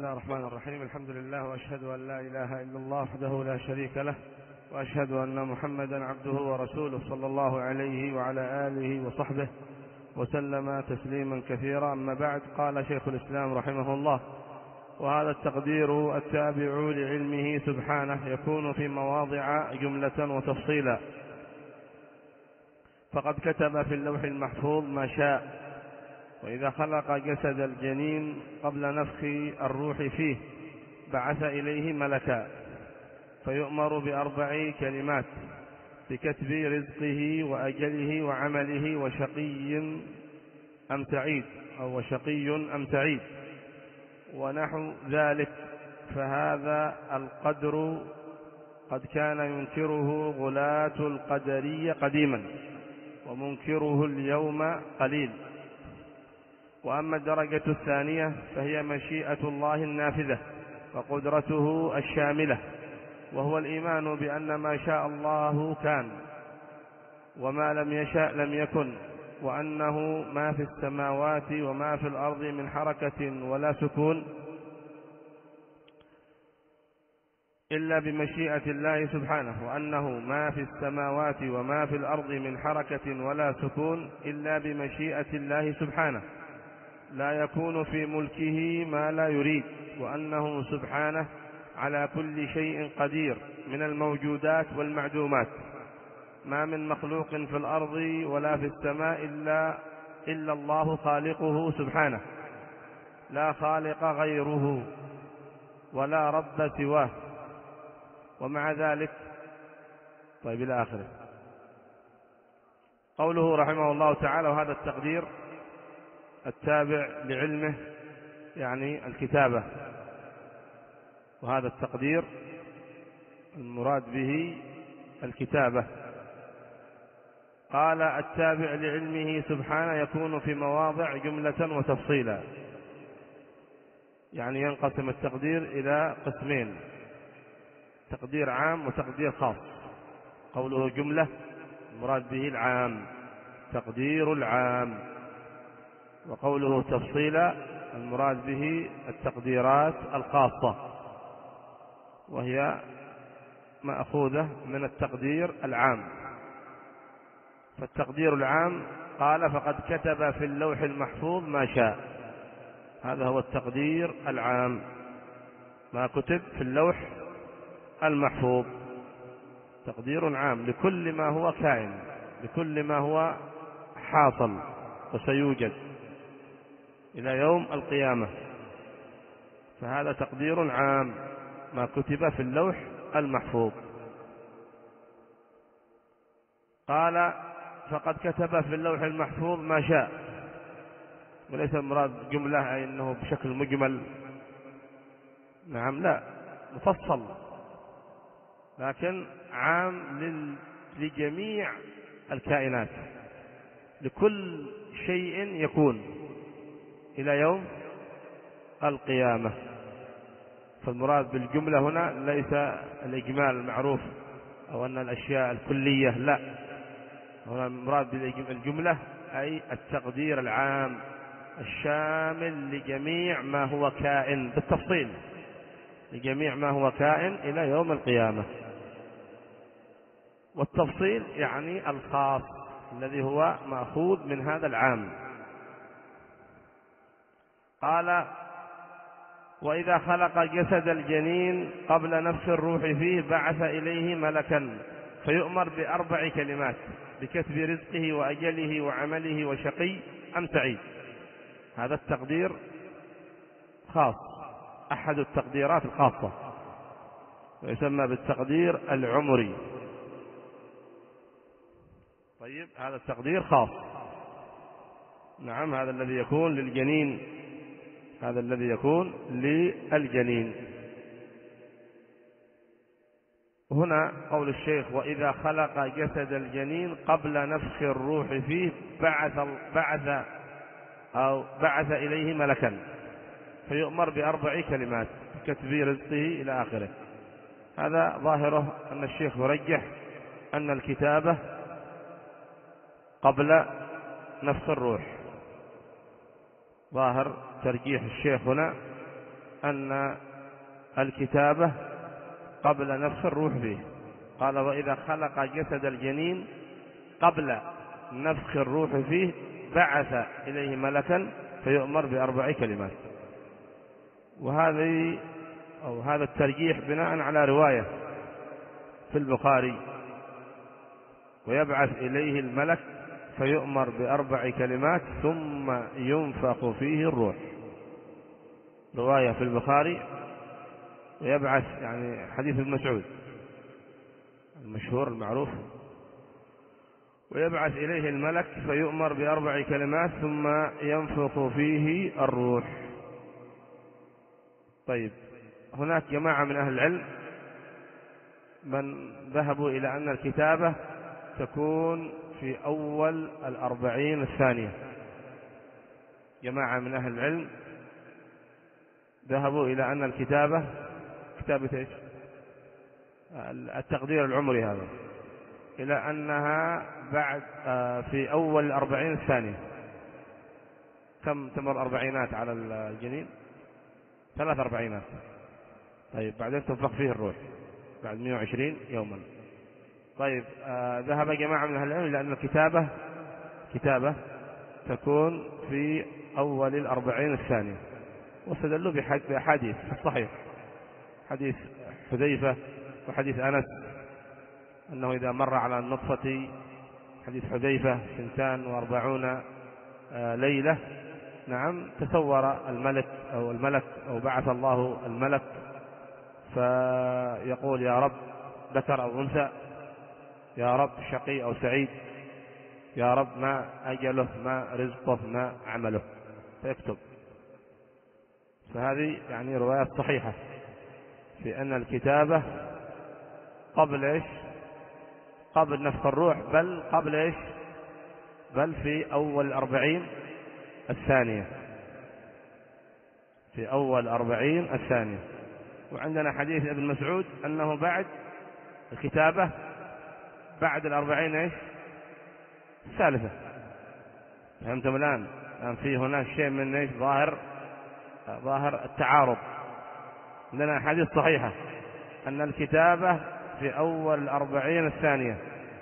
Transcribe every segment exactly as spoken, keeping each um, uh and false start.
الله الرحمن الرحيم. الحمد لله وأشهد أن لا إله إلا الله وحده لا شريك له، وأشهد أن محمدا عبده ورسوله صلى الله عليه وعلى آله وصحبه وسلم تسليما كثيرا. أما بعد، قال شيخ الإسلام رحمه الله: وهذا التقدير التابع لعلمه سبحانه يكون في مواضع جملة وتفصيلا، فقد كتب في اللوح المحفوظ ما شاء. وإذا خلق جسد الجنين قبل نفخ الروح فيه بعث إليه ملكا، فيؤمر بأربع كلمات: بكتب رزقه وأجله وعمله وشقي أم سعيد، أو وشقي أم سعيد ونحو ذلك. فهذا القدر قد كان ينكره غلاة القدرية قديما، ومنكره اليوم قليل. وأما الدرجة الثانية فهي مشيئة الله النافذة وقدرته الشاملة، وهو الإيمان بأن ما شاء الله كان، وما لم يشأ لم يكن، وأنه ما في السماوات وما في الأرض من حركة ولا سكون إلا بمشيئة الله سبحانه، وأنه ما في السماوات وما في الأرض من حركة ولا سكون إلا بمشيئة الله سبحانه، لا يكون في ملكه ما لا يريد، وأنه سبحانه على كل شيء قدير من الموجودات والمعدومات، ما من مخلوق في الأرض ولا في السماء إلا, إلا الله خالقه سبحانه، لا خالق غيره ولا رب سواه. ومع ذلك، طيب إلى آخره. قوله رحمه الله تعالى: وهذا التقدير التابع لعلمه، يعني الكتابة. وهذا التقدير المراد به الكتابة. قال: التابع لعلمه سبحانه يكون في مواضع جملة وتفصيلا، يعني ينقسم التقدير إلى قسمين: تقدير عام وتقدير خاص. قوله جملة المراد به العام، تقدير العام. وقوله تفصيلا المراد به التقديرات الخاصة، وهي مأخوذة من التقدير العام. فالتقدير العام قال: فقد كتب في اللوح المحفوظ ما شاء. هذا هو التقدير العام، ما كتب في اللوح المحفوظ، تقدير عام لكل ما هو كائن، لكل ما هو حاصل وسيوجد إلى يوم القيامة. فهذا تقدير عام، ما كتب في اللوح المحفوظ. قال: فقد كتب في اللوح المحفوظ ما شاء، وليس المراد جملة أي أنه بشكل مجمل، نعم، لا، مفصل، لكن عام لجميع الكائنات، لكل شيء يكون إلى يوم القيامة. فالمراد بالجملة هنا ليس الإجمال المعروف أو أن الأشياء الكلية، لا، هنا المراد بالجملة أي التقدير العام الشامل لجميع ما هو كائن بالتفصيل، لجميع ما هو كائن إلى يوم القيامة. والتفصيل يعني الخاص الذي هو مأخوذ من هذا العام. قال: وإذا خلق جسد الجنين قبل نفخ الروح فيه بعث إليه ملكا، فيؤمر بأربع كلمات: بكتب رزقه وأجله وعمله وشقي أم سعيد. هذا التقدير خاص، أحد التقديرات الخاصة، ويسمى بالتقدير العمري. طيب، هذا التقدير خاص، نعم، هذا الذي يكون للجنين، هذا الذي يكون للجنين. هنا قول الشيخ: وإذا خلق جسد الجنين قبل نفخ الروح فيه بعث بعث أو بعث إليه ملكا، فيؤمر بأربع كلمات: كتب رزقه إلى آخره. هذا ظاهره أن الشيخ يرجح أن الكتابة قبل نفخ الروح، ظاهر ترجيح الشيخ هنا أن الكتابة قبل نفخ الروح فيه. قال وإذا خلق جسد الجنين قبل نفخ الروح فيه بعث إليه ملكا فيؤمر بأربع كلمات. وهذه أو هذا الترجيح بناء على رواية في البخاري ويبعث إليه الملك فيؤمر بأربع كلمات ثم ينفخ فيه الروح. رواية في البخاري ويبعث يعني حديث ابن مسعود المشهور المعروف، ويبعث إليه الملك فيؤمر بأربع كلمات ثم ينفخ فيه الروح. طيب، هناك جماعة من أهل العلم من ذهبوا إلى أن الكتابة تكون في أول الأربعين الثانية. جماعة من أهل العلم ذهبوا إلى أن الكتابة كتابة إيش؟ التقدير العمري هذا، إلى أنها بعد في أول الأربعين الثانية. كم تمر أربعينات على الجنين؟ ثلاث أربعينات. طيب، بعدين تنفخ فيه الروح بعد مئة وعشرين يوما. طيب، آه ذهب جماعة من أهل العلم إلى أن الكتابة كتابة تكون في أول الأربعين الثانية، واستدلوا بأحاديث في الصحيح، حديث حذيفة وحديث أنس أنه إذا مر على النطفة، حديث حذيفة سنتان وأربعون آه ليلة، نعم، تصور الملك أو الملك أو بعث الله الملك فيقول يا رب ذكر أو أنثى، يا رب شقي أو سعيد، يا رب ما أجله، ما رزقه، ما عمله، فيكتب. فهذه يعني روايات صحيحة في أن الكتابة قبل إيش؟ قبل نفخ الروح، بل قبل إيش؟ بل في أول الأربعين الثانية، في أول أربعين الثانية. وعندنا حديث ابن مسعود أنه بعد الكتابة بعد الأربعين إيش؟ الثالثة. فهمتم الآن؟ الآن في هناك شيء من إيش؟ ظاهر ظاهر التعارض. عندنا حديث صحيحة أن الكتابة في أول الأربعين الثانية،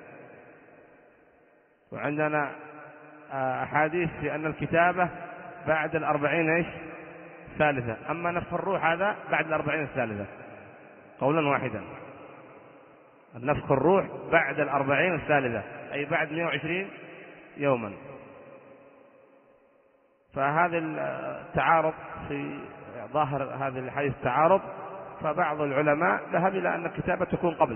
وعندنا أحاديث في أن الكتابة بعد الأربعين إيش؟ الثالثة. أما نفخ الروح هذا بعد الأربعين الثالثة قولا واحدا. نفخ الروح بعد الأربعين الثالثة، أي بعد مئة وعشرين يوما. فهذا التعارض في ظاهر هذه الحديث تعارض، فبعض العلماء ذهب إلى أن الكتابة تكون قبل،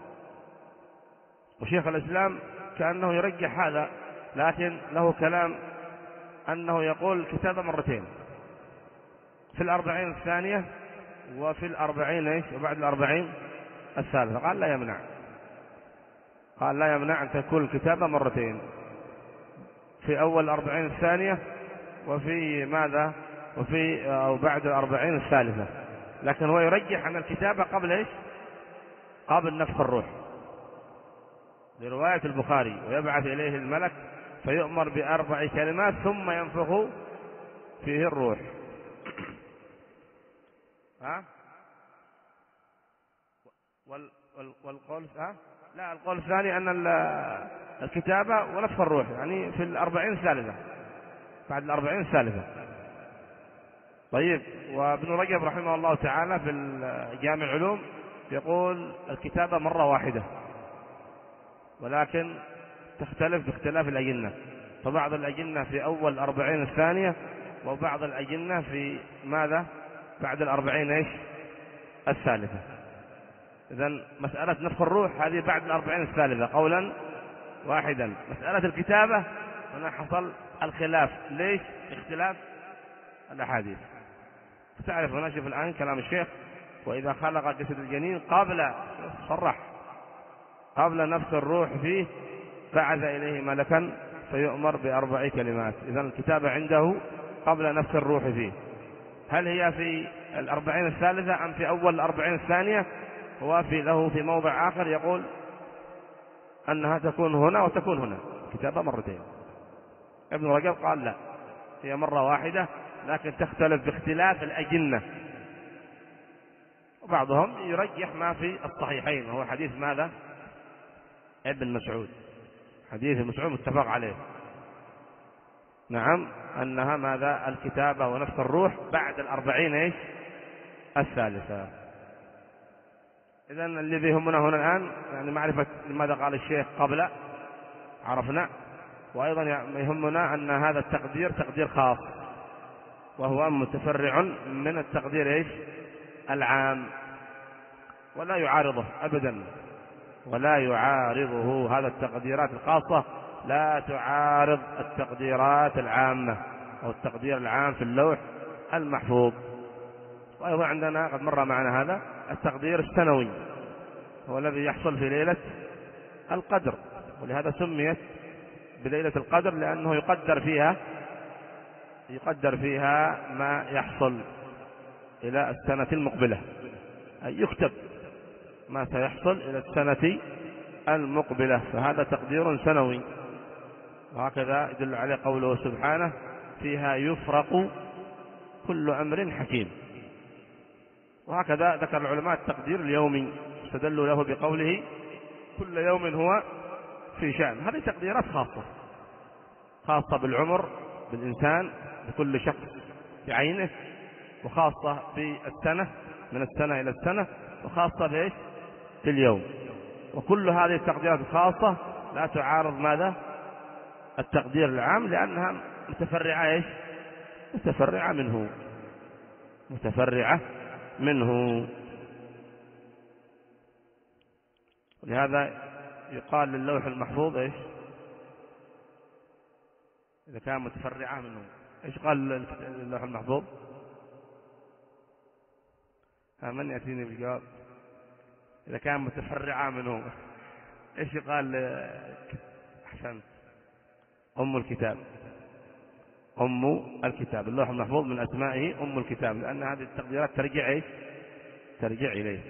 وشيخ الإسلام كأنه يرجح هذا، لكن له كلام أنه يقول الكتابة مرتين، في الأربعين الثانية وفي الأربعين إيش؟ وبعد الأربعين الثالثة. قال لا يمنع، قال لا يمنع أن تكون الكتابة مرتين، في أول الأربعين الثانية وفي ماذا؟ وفي أو بعد الأربعين الثالثة. لكن هو يرجح أن الكتابة قبل إيش؟ قبل نفخ الروح، لرواية البخاري ويبعث إليه الملك فيؤمر بأربع كلمات ثم ينفخ فيه الروح. ها؟ وال وال والقول ها؟ لا، القول الثاني أن الكتابة ونفخ الروح يعني في الأربعين الثالثة، بعد الأربعين الثالثة. طيب، وابن رجب رحمه الله تعالى في جامع العلوم يقول الكتابة مرة واحدة، ولكن تختلف باختلاف الأجنة، فبعض الأجنة في أول الأربعين الثانية، وبعض الأجنة في ماذا؟ بعد الأربعين إيش؟ الثالثة. إذن مسألة نفخ الروح هذه بعد الأربعين الثالثة قولا واحدا. مسألة الكتابة هنا حصل الخلاف. ليش اختلاف الأحاديث؟ تعرف هنا، شوف الآن كلام الشيخ وإذا خلق جسد الجنين قبل صرح قبل نفخ الروح فيه بعث إليه ملكا فيؤمر بأربع كلمات. إذن الكتابة عنده قبل نفخ الروح فيه. هل هي في الأربعين الثالثة أم في أول الأربعين الثانية؟ هو في له في موضع آخر يقول أنها تكون هنا وتكون هنا، كتابة مرتين. ابن رجب قال لا، هي مرة واحدة، لكن تختلف باختلاف الأجنة، وبعضهم يرجح ما في الصحيحين، وهو حديث ماذا؟ ابن مسعود، حديث مسعود متفق عليه، نعم، أنها ماذا؟ الكتابة ونفخ الروح بعد الأربعين إيش؟ الثالثة. إذن الذي يهمنا هنا الآن يعني معرفة لماذا قال الشيخ قبل، عرفنا، وأيضا يهمنا أن هذا التقدير تقدير خاص، وهو متفرع من التقدير إيش؟ العام، ولا يعارضه أبدا، ولا يعارضه، هذا التقديرات الخاصة لا تعارض التقديرات العامة أو التقدير العام في اللوح المحفوظ. وأيضا عندنا قد مر معنا هذا التقدير السنوي، هو الذي يحصل في ليلة القدر، ولهذا سميت بليلة القدر لأنه يقدر فيها يقدر فيها ما يحصل إلى السنة المقبلة، أي يكتب ما سيحصل إلى السنة المقبلة، فهذا تقدير سنوي. وهكذا يدل عليه قوله سبحانه: فيها يفرق كل أمر حكيم. وهكذا ذكر العلماء التقدير اليومي، استدلوا له بقوله: كل يوم هو في شأن. هذه تقديرات خاصة خاصة بالعمر، بالإنسان، بكل شخص بعينه، وخاصة بالسنة، من السنة إلى السنة، وخاصة بإيش؟ في اليوم. وكل هذه التقديرات الخاصة لا تعارض ماذا؟ التقدير العام، لأنها متفرعة إيش؟ متفرعة منه متفرعة منه ولهذا يقال للوح المحفوظ إيش؟ إذا كان متفرعة منه، إيش قال للوح المحفوظ؟ ها، من يأتيني بالجواب؟ إذا كان متفرعة منه إيش قال؟ أحسنت، أم الكتاب. أم الكتاب، اللوح المحفوظ من أسمائه أم الكتاب، لأن هذه التقديرات ترجع إيش؟ ترجع إليه.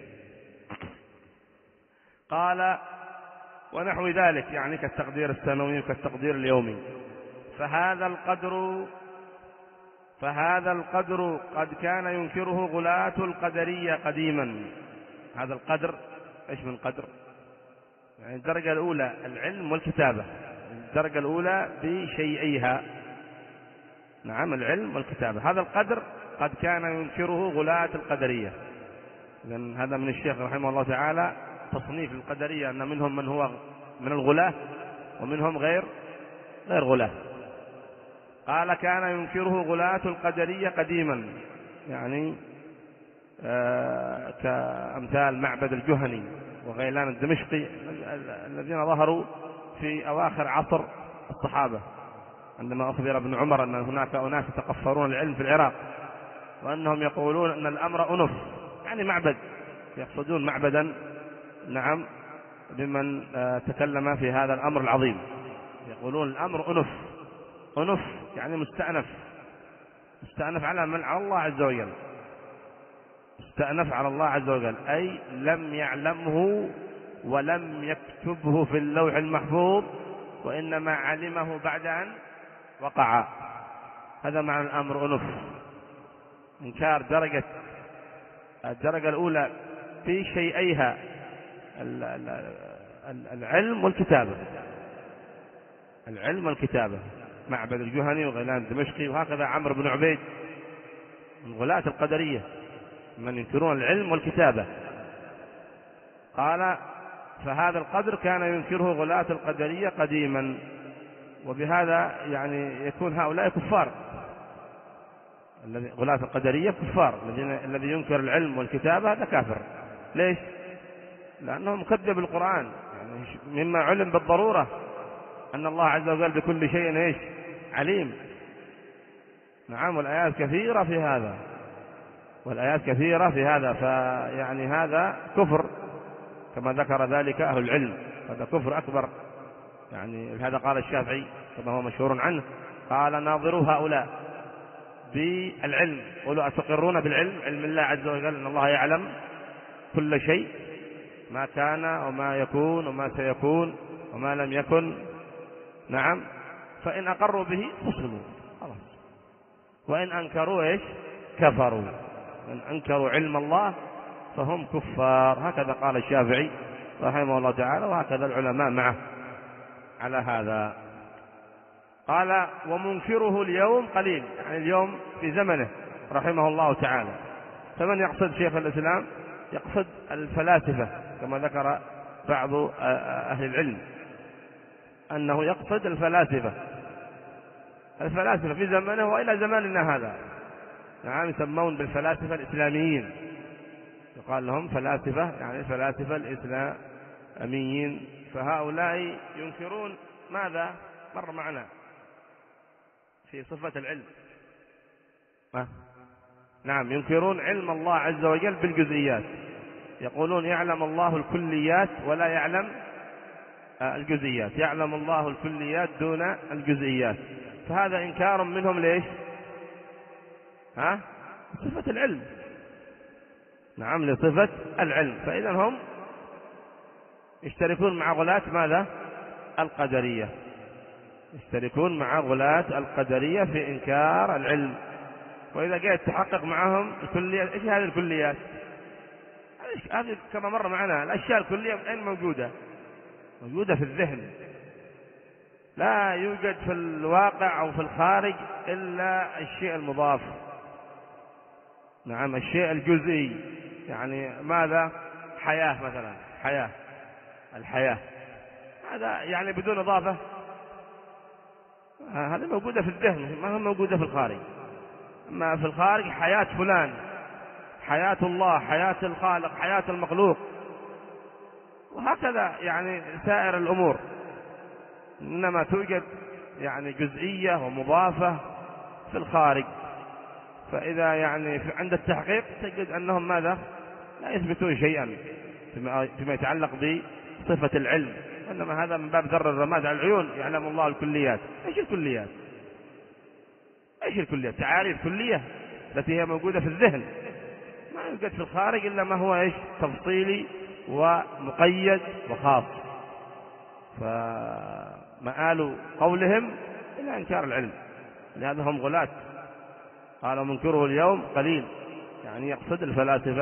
قال: ونحو ذلك، يعني كالتقدير السنوي وكالتقدير اليومي. فهذا القدر فهذا القدر قد كان ينكره غلاة القدرية قديما. هذا القدر إيش من قدر؟ يعني الدرجة الأولى العلم والكتابة، الدرجة الأولى بشيئيها، نعم، العلم والكتابة. هذا القدر قد كان ينكره غلاة القدرية. لأن هذا من الشيخ رحمه الله تعالى تصنيف القدرية، أن منهم من هو من الغلاة ومنهم غير غير غلاة. قال: كان ينكره غلاة القدرية قديما، يعني آه كأمثال معبد الجهني وغيلان الدمشقي الذين ظهروا في أواخر عصر الصحابة، عندما أخبر ابن عمر أن هناك أناس يتقفرون العلم في العراق، وأنهم يقولون أن الأمر أنف، يعني معبد، يقصدون معبدا، نعم، بمن تكلم في هذا الأمر العظيم، يقولون الأمر أنف. أنف يعني مستأنف، مستأنف على من؟ على الله عز وجل، مستأنف على الله عز وجل، أي لم يعلمه ولم يكتبه في اللوح المحفوظ، وإنما علمه بعد أن وقع. هذا معنى الأمر أنف، إنكار درجة الدرجة الأولى في شيئيها، العلم والكتابة، العلم والكتابة، معبد الجهني وغيلان الدمشقي، وهكذا عمرو بن عبيد من غلاة القدرية من ينكرون العلم والكتابة. قال: فهذا القدر كان ينكره غلاة القدرية قديما. وبهذا يعني يكون هؤلاء كفار، غلاة القدرية كفار، الذي ينكر العلم والكتابة هذا كافر. ليش؟ لأنه مكذب القرآن، يعني مما علم بالضرورة أن الله عز وجل بكل شيء إيش؟ عليم. نعم، والآيات كثيرة في هذا، والآيات كثيرة في هذا، فيعني هذا كفر كما ذكر ذلك أهل العلم، هذا كفر أكبر. يعني هذا قال الشافعي كما هو مشهور عنه، قال: ناظروا هؤلاء بالعلم، قولوا أتقرون بالعلم، علم الله عز وجل، أن الله يعلم كل شيء، ما كان وما يكون وما سيكون وما لم يكن، نعم، فإن أقروا به مسلمون خلاص، وإن أنكروا إيش؟ كفروا. إن أنكروا علم الله فهم كفار. هكذا قال الشافعي رحمه الله تعالى، وهكذا العلماء معه على هذا. قال ومنكره اليوم قليل، يعني اليوم في زمنه رحمه الله تعالى. فمن يقصد شيخ الإسلام؟ يقصد الفلاسفة كما ذكر بعض أهل العلم أنه يقصد الفلاسفة الفلاسفة في زمنه وإلى زماننا هذا. نعم، يسمون بالفلاسفة الإسلاميين، يقال لهم فلاسفة، يعني الفلاسفة الإسلاميين. فهؤلاء ينكرون ماذا؟ مر معنا في صفة العلم. أه؟ نعم، ينكرون علم الله عز وجل بالجزئيات، يقولون يعلم الله الكليات ولا يعلم الجزئيات، يعلم الله الكليات دون الجزئيات. فهذا إنكار منهم ليش؟ ها؟ صفة العلم. نعم، لصفة العلم. فإذا هم يشتركون مع غلاة ماذا؟ القدرية، يشتركون مع غلاة القدرية في إنكار العلم. وإذا جاءت تحقق معهم الكليات، إيش هذه الكليات؟ هذه كما مر معنا الأشياء الكلية أين موجودة؟ موجودة في الذهن، لا يوجد في الواقع أو في الخارج إلا الشيء المضاف. نعم، الشيء الجزئي، يعني ماذا؟ حياة مثلا، حياة، الحياة هذا يعني بدون إضافة، هذا موجودة في الذهن، ما هي موجودة في الخارج. أما في الخارج حياة فلان، حياة الله، حياة الخالق، حياة المخلوق، وهكذا يعني سائر الأمور. إنما توجد يعني جزئية ومضافة في الخارج. فإذا يعني عند التحقيق تجد أنهم ماذا؟ لا يثبتون شيئا فيما يتعلق بصفة العلم، إنما هذا من باب ذر الرماد على العيون. يعلم الله الكليات. إيش الكليات؟ إيش الكليات؟ تعاريف كلية التي هي موجودة في الذهن، ما يوجد في الخارج إلا ما هو إيش؟ تفصيلي ومقيد وخاص. فمآل قولهم إلى إنكار العلم، لهذا هم غلاة. قالوا منكره اليوم قليل، يعني يقصد الفلاسفة.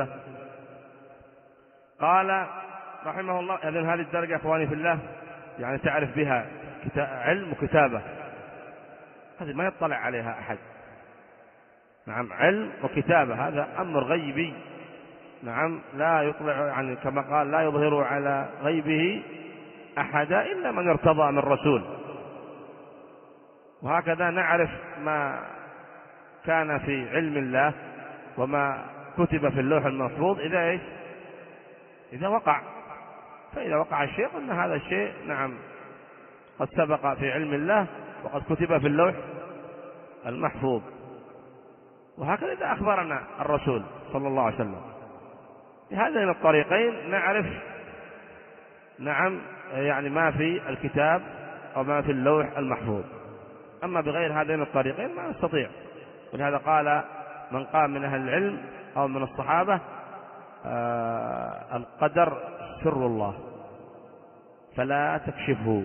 قال رحمه الله: إذن هذه الدرجة أخواني في الله يعني تعرف بها علم وكتابة، هذه ما يطلع عليها أحد. نعم، علم وكتابة هذا أمر غيبي. نعم، لا يطلع، يعني كما قال لا يظهر على غيبه أحدا إلا من ارتضى من رسول. وهكذا نعرف ما كان في علم الله وما كتب في اللوح المحفوظ إذا إيش؟ إذا وقع. فإذا وقع الشيء قلنا هذا الشيء نعم قد سبق في علم الله وقد كتب في اللوح المحفوظ. وهكذا إذا أخبرنا الرسول صلى الله عليه وسلم. بهذين الطريقين نعرف نعم يعني ما في الكتاب أو ما في اللوح المحفوظ. أما بغير هذين الطريقين ما نستطيع. ولهذا قال من قام من أهل العلم أو من الصحابة: آه القدر سر الله فلا تكشفه.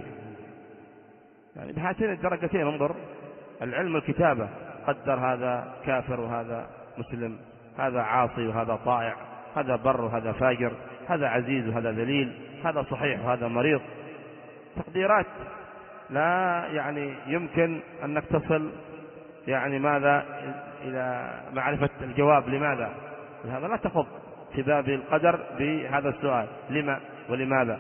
يعني بهاتين الدرجتين انظر: العلم الكتابة، قدر هذا كافر وهذا مسلم، هذا عاصي وهذا طائع، هذا بر وهذا فاجر، هذا عزيز وهذا ذليل، هذا صحيح وهذا مريض. تقديرات لا يعني يمكن أنك تصل يعني ماذا إلى معرفة الجواب لماذا. هذا لا تخض في باب القدر بهذا السؤال: لما ولماذا.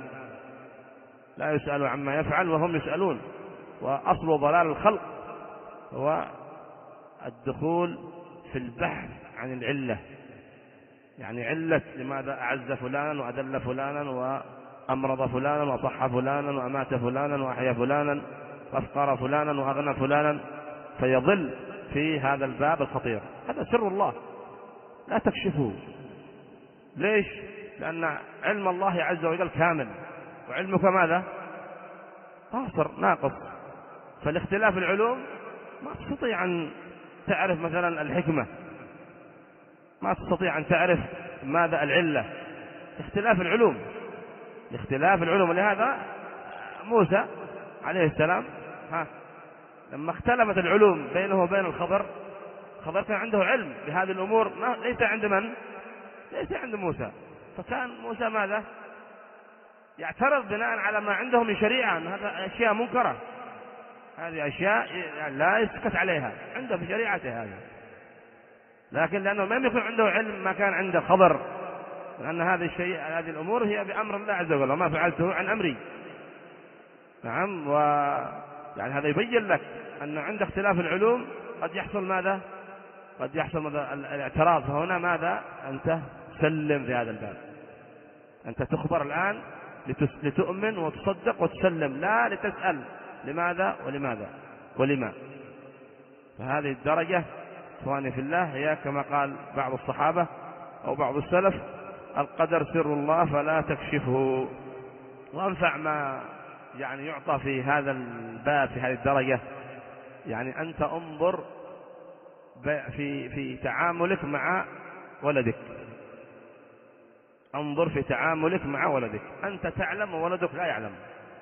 لا يسأل عما يفعل وهم يسألون. وأصل ضلال الخلق هو الدخول في البحث عن العلة، يعني علة لماذا أعز فلانا وأذل فلانا وأمرض فلانا وصح فلانا وأمات فلانا وأحيا فلانا وأفقر فلانا وأغنى فلانا، فيضل في هذا الباب الخطير. هذا سر الله لا تكشفه. ليش؟ لأن علم الله عز وجل كامل، وعلمك ماذا؟ قاصر ناقص. فالاختلاف العلوم ما تستطيع أن تعرف مثلا الحكمة، ما تستطيع أن تعرف ماذا العلة. اختلاف العلوم اختلاف العلوم لهذا موسى عليه السلام ها لما اختلفت العلوم بينه وبين الخضر، الخضر كان عنده علم بهذه الأمور، ليس عند من؟ ليس عند موسى. فكان موسى ماذا؟ يعترض بناء على ما عنده من شريعة أن هذا أشياء منكرة، هذه أشياء لا يسكت عليها عنده في شريعته هذا، لكن لأنه ما يكون عنده علم ما كان عنده خبر، لأن هذه الشيء هذه الأمور هي بأمر الله عز وجل وما فعلته عن أمري. نعم، و يعني هذا يبين لك أن عند اختلاف العلوم قد يحصل ماذا؟ قد يحصل ماذا؟ الاعتراض. فهنا ماذا؟ أنت تسلم في هذا الباب، أنت تخبر الآن لتؤمن وتصدق وتسلم، لا لتسأل لماذا ولماذا ولما. فهذه الدرجة إخواني في الله هي كما قال بعض الصحابة أو بعض السلف: القدر سر الله فلا تكشفه. وأنفع ما يعني يعطى في هذا الباب في هذه الدرجة، يعني أنت انظر في في تعاملك مع ولدك، انظر في تعاملك مع ولدك، أنت تعلم وولدك لا يعلم،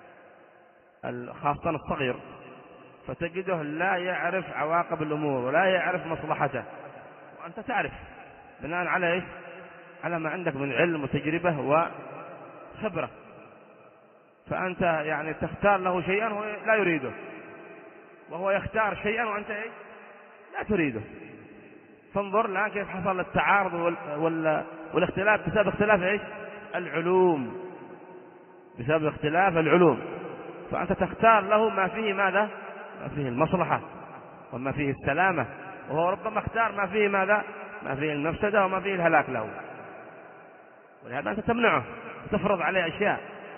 خاصة الصغير، فتجده لا يعرف عواقب الأمور ولا يعرف مصلحته، وأنت تعرف بناء على إيش؟ على ما عندك من علم وتجربة وخبرة. فأنت يعني تختار له شيئا هو لا يريده، وهو يختار شيئا وأنت إيش؟ لا تريده. فانظر الآن كيف حصل التعارض وال... وال... والاختلاف بسبب اختلاف إيش؟ العلوم، بسبب اختلاف العلوم. فأنت تختار له ما فيه ماذا؟ ما فيه المصلحة وما فيه السلامة، وهو ربما اختار ما فيه ماذا؟ ما فيه المفسدة وما فيه الهلاك له. ولهذا أنت تمنعه وتفرض عليه أشياء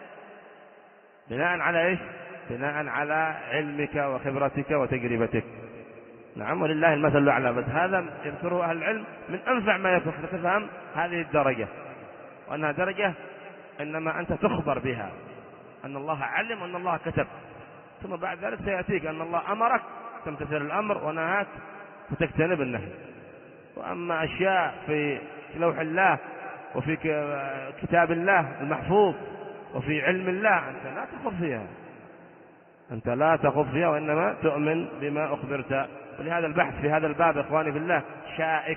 بناء على إيش؟ بناء على علمك وخبرتك وتجربتك. نعم، ولله المثل الأعلى. بس هذا يذكره أهل العلم من أنفع ما يكون حتى تفهم هذه الدرجة، وأنها درجة إنما أنت تخبر بها أن الله علم وأن الله كتب، ثم بعد ذلك سيأتيك أن الله أمرك تمتثل الأمر ونهاك فتجتنب النهي. وأما أشياء في لوح الله وفي كتاب الله المحفوظ وفي علم الله أنت لا تخف فيها، أنت لا تخف فيها، وإنما تؤمن بما أخبرت. ولهذا البحث في هذا الباب إخواني في الله شائك،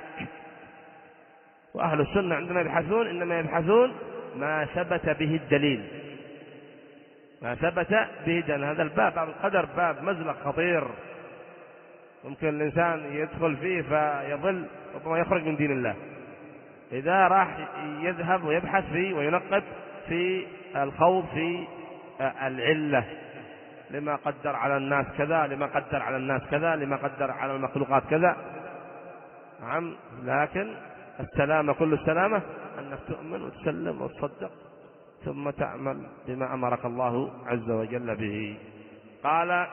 وأهل السنة عندما يبحثون إنما يبحثون ما ثبت به الدليل، ما ثبت به الدليل. هذا الباب باب القدر باب مزلق خطير، ممكن الإنسان يدخل فيه فيضل ربما يخرج من دين الله إذا راح يذهب ويبحث فيه وينقب في الخوض في العلة، لما قدر على الناس كذا، لما قدر على الناس كذا، لما قدر على المخلوقات كذا. نعم، لكن السلامة كل السلامة أنك تؤمن وتسلم وتصدق ثم تعمل بما أمرك الله عز وجل به. قال: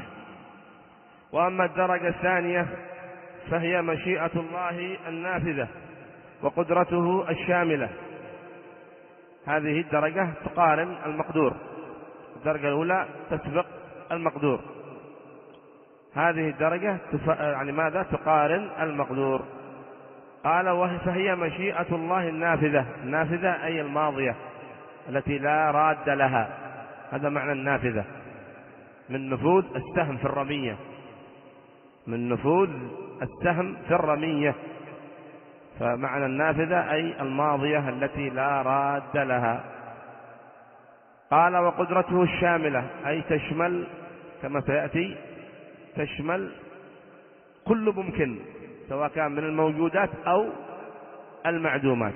وأما الدرجة الثانية فهي مشيئة الله النافذة وقدرته الشاملة. هذه الدرجة تقارن المقدور، الدرجة الأولى تسبق المقدور، هذه الدرجة تف... يعني ماذا؟ تقارن المقدور. قال: وهي فهي مشيئة الله النافذة، النافذة أي الماضية التي لا راد لها، هذا معنى النافذة، من نفوذ السهم في الرمية، من نفوذ السهم في الرمية، فمعنى النافذة أي الماضية التي لا راد لها. قال: وقدرته الشاملة أي تشمل كما سيأتي، تشمل كل ممكن سواء كان من الموجودات أو المعدومات.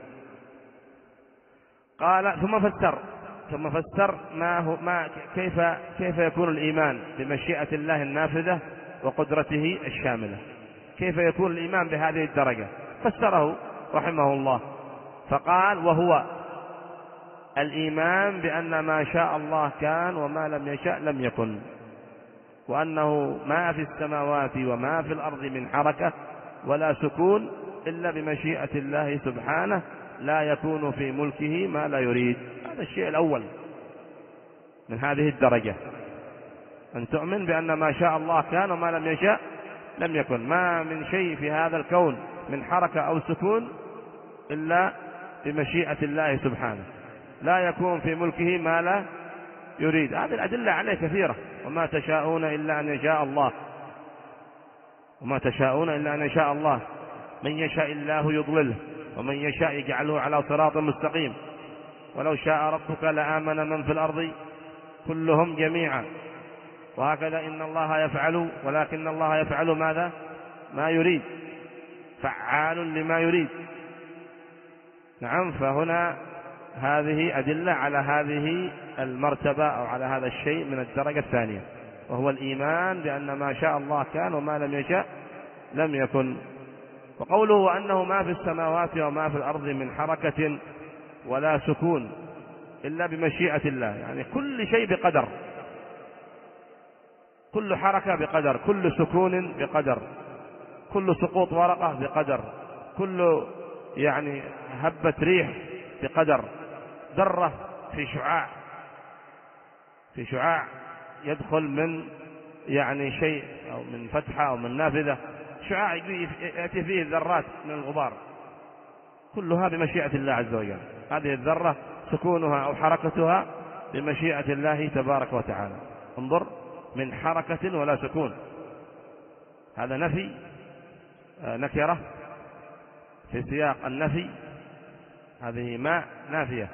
قال: ثم فسر ثم فسر ما هو ما كيف كيف يكون الإيمان بمشيئة الله النافذة وقدرته الشاملة، كيف يكون الإيمان بهذه الدرجة، فسره رحمه الله فقال: وهو الإيمان بأن ما شاء الله كان وما لم يشاء لم يكن، وأنه ما في السماوات وما في الأرض من حركة ولا سكون إلا بمشيئة الله سبحانه، لا يكون في ملكه ما لا يريد. هذا الشيء الأول من هذه الدرجة، أن تؤمن بأن ما شاء الله كان وما لم يشاء لم يكن، ما من شيء في هذا الكون من حركة أو سكون إلا بمشيئة الله سبحانه، لا يكون في ملكه ما لا يريد. هذه الأدلة عليه كثيرة: وما تشاءون إلا أن يشاء الله، وما تشاءون إلا أن يشاء الله، من يشاء الله يضلله ومن يشاء يجعله على صراط مستقيم. ولو شاء ربك لآمن من في الأرض كلهم جميعا. وهكذا إن الله يفعل، ولكن الله يفعل ماذا؟ ما يريد، فعال لما يريد. نعم. فهنا هذه أدلة على هذه المرتبة أو على هذا الشيء من الدرجة الثانية، وهو الإيمان بأن ما شاء الله كان وما لم يشاء لم يكن. وقوله وأنه ما في السماوات وما في الأرض من حركة ولا سكون إلا بمشيئة الله، يعني كل شيء بقدر، كل حركة بقدر، كل سكون بقدر، كل سقوط ورقة بقدر، كل يعني هبة ريح بقدر، ذرة في شعاع في شعاع يدخل من يعني شيء أو من فتحة أو من نافذة، شعاع يأتي فيه الذرات من الغبار، كلها بمشيئة الله عز وجل. هذه الذرة سكونها أو حركتها بمشيئة الله تبارك وتعالى. انظر، من حركة ولا سكون، هذا نفي نكرة في سياق النفي، هذه ما نافية،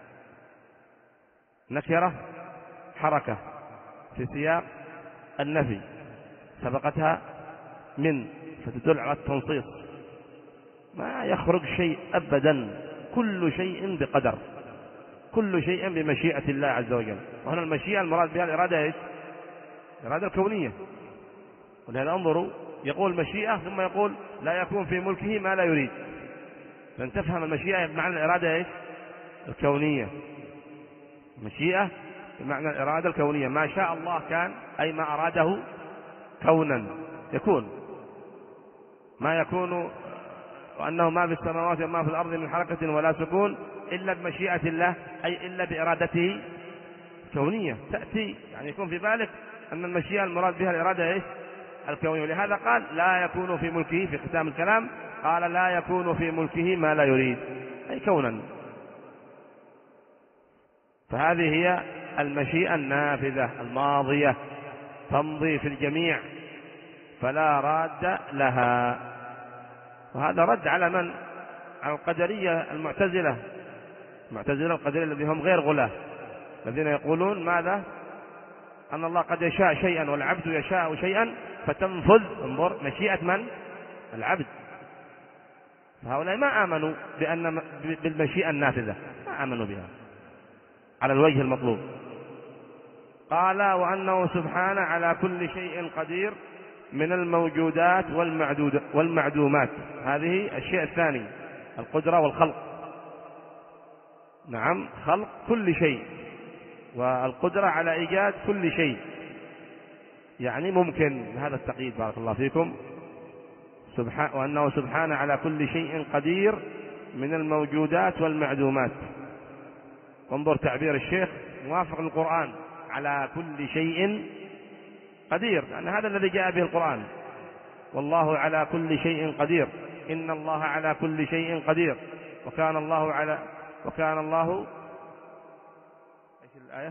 نكرة حركة في سياق النفي، سبقتها من فتدل على التنصيص، ما يخرج شيء أبدا، كل شيء بقدر، كل شيء بمشيئة الله عز وجل. وهنا المشيئة المراد بها الإرادة إيش؟ الإرادة الكونية. ولهذا انظروا، يقول مشيئة ثم يقول لا يكون في ملكه ما لا يريد، لأن تفهم المشيئة بمعنى الإرادة إيش؟ الكونية. مشيئة بمعنى الإرادة الكونية، ما شاء الله كان، أي ما أراده كونا يكون، ما يكون، وأنه ما في السماوات وما في الأرض من حركة ولا سكون إلا بمشيئة الله، أي إلا بإرادته كونية تأتي، يعني يكون في بالك أن المشيئة المراد بها الإرادة إيش؟ الكونية. ولهذا قال لا يكون في ملكه في ختام الكلام، قال لا يكون في ملكه ما لا يريد، أي كونا. فهذه هي المشيئة النافذة الماضية، تمضي في الجميع فلا راد لها. وهذا رد على من؟ على القدرية المعتزلة، المعتزلة القدرية الذين هم غير غلاة، الذين يقولون ماذا؟ أن الله قد يشاء شيئا والعبد يشاء شيئا فتنفذ، انظر، مشيئة من؟ العبد. فهؤلاء ما آمنوا بأن بالمشيئة النافذة، ما آمنوا بها على الوجه المطلوب. قال وأنه سبحانه على كل شيء قدير من الموجودات والمعدومات، هذه الشيء الثاني، القدرة والخلق. نعم، خلق كل شيء والقدرة على إيجاد كل شيء، يعني ممكن، هذا التقييد بارك الله فيكم. سبحانه وأنه سبحانه على كل شيء قدير من الموجودات والمعدومات. وانظر تعبير الشيخ موافق للقرآن، على كل شيء قدير، لأن هذا الذي جاء به القرآن، والله على كل شيء قدير، إن الله على كل شيء قدير، وكان الله على وكان الله ايش الآية؟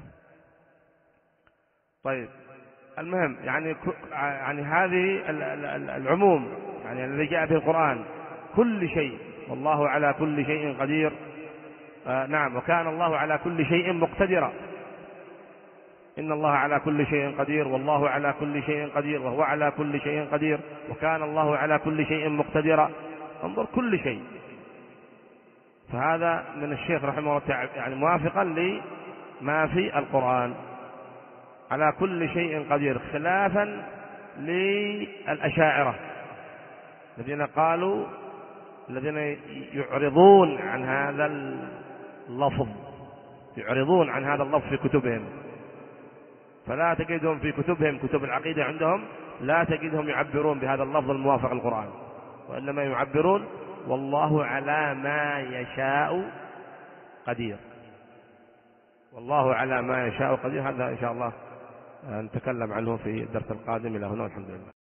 طيب، المهم يعني يعني هذه العموم، يعني الذي جاء به القرآن كل شيء، والله على كل شيء قدير. آه نعم، وكان الله على كل شيء مقتدرا، إن الله على كل شيء قدير، والله على كل شيء قدير، وهو على كل شيء قدير، وكان الله على كل شيء مقتدرا. انظر، كل شيء. فهذا من الشيخ رحمه الله تعالى يعني موافقا لما في القرآن، على كل شيء قدير، خلافا للأشاعرة الذين قالوا، الذين يعرضون عن هذا اللفظ، يعرضون عن هذا اللفظ في كتبهم، فلا تجدهم في كتبهم كتب العقيدة عندهم لا تجدهم يعبرون بهذا اللفظ الموافق للقرآن، وإنما يعبرون والله على ما يشاء قدير، والله على ما يشاء قدير. هذا إن شاء الله نتكلم عنه في الدرس القادم. إلى هنا والحمد لله.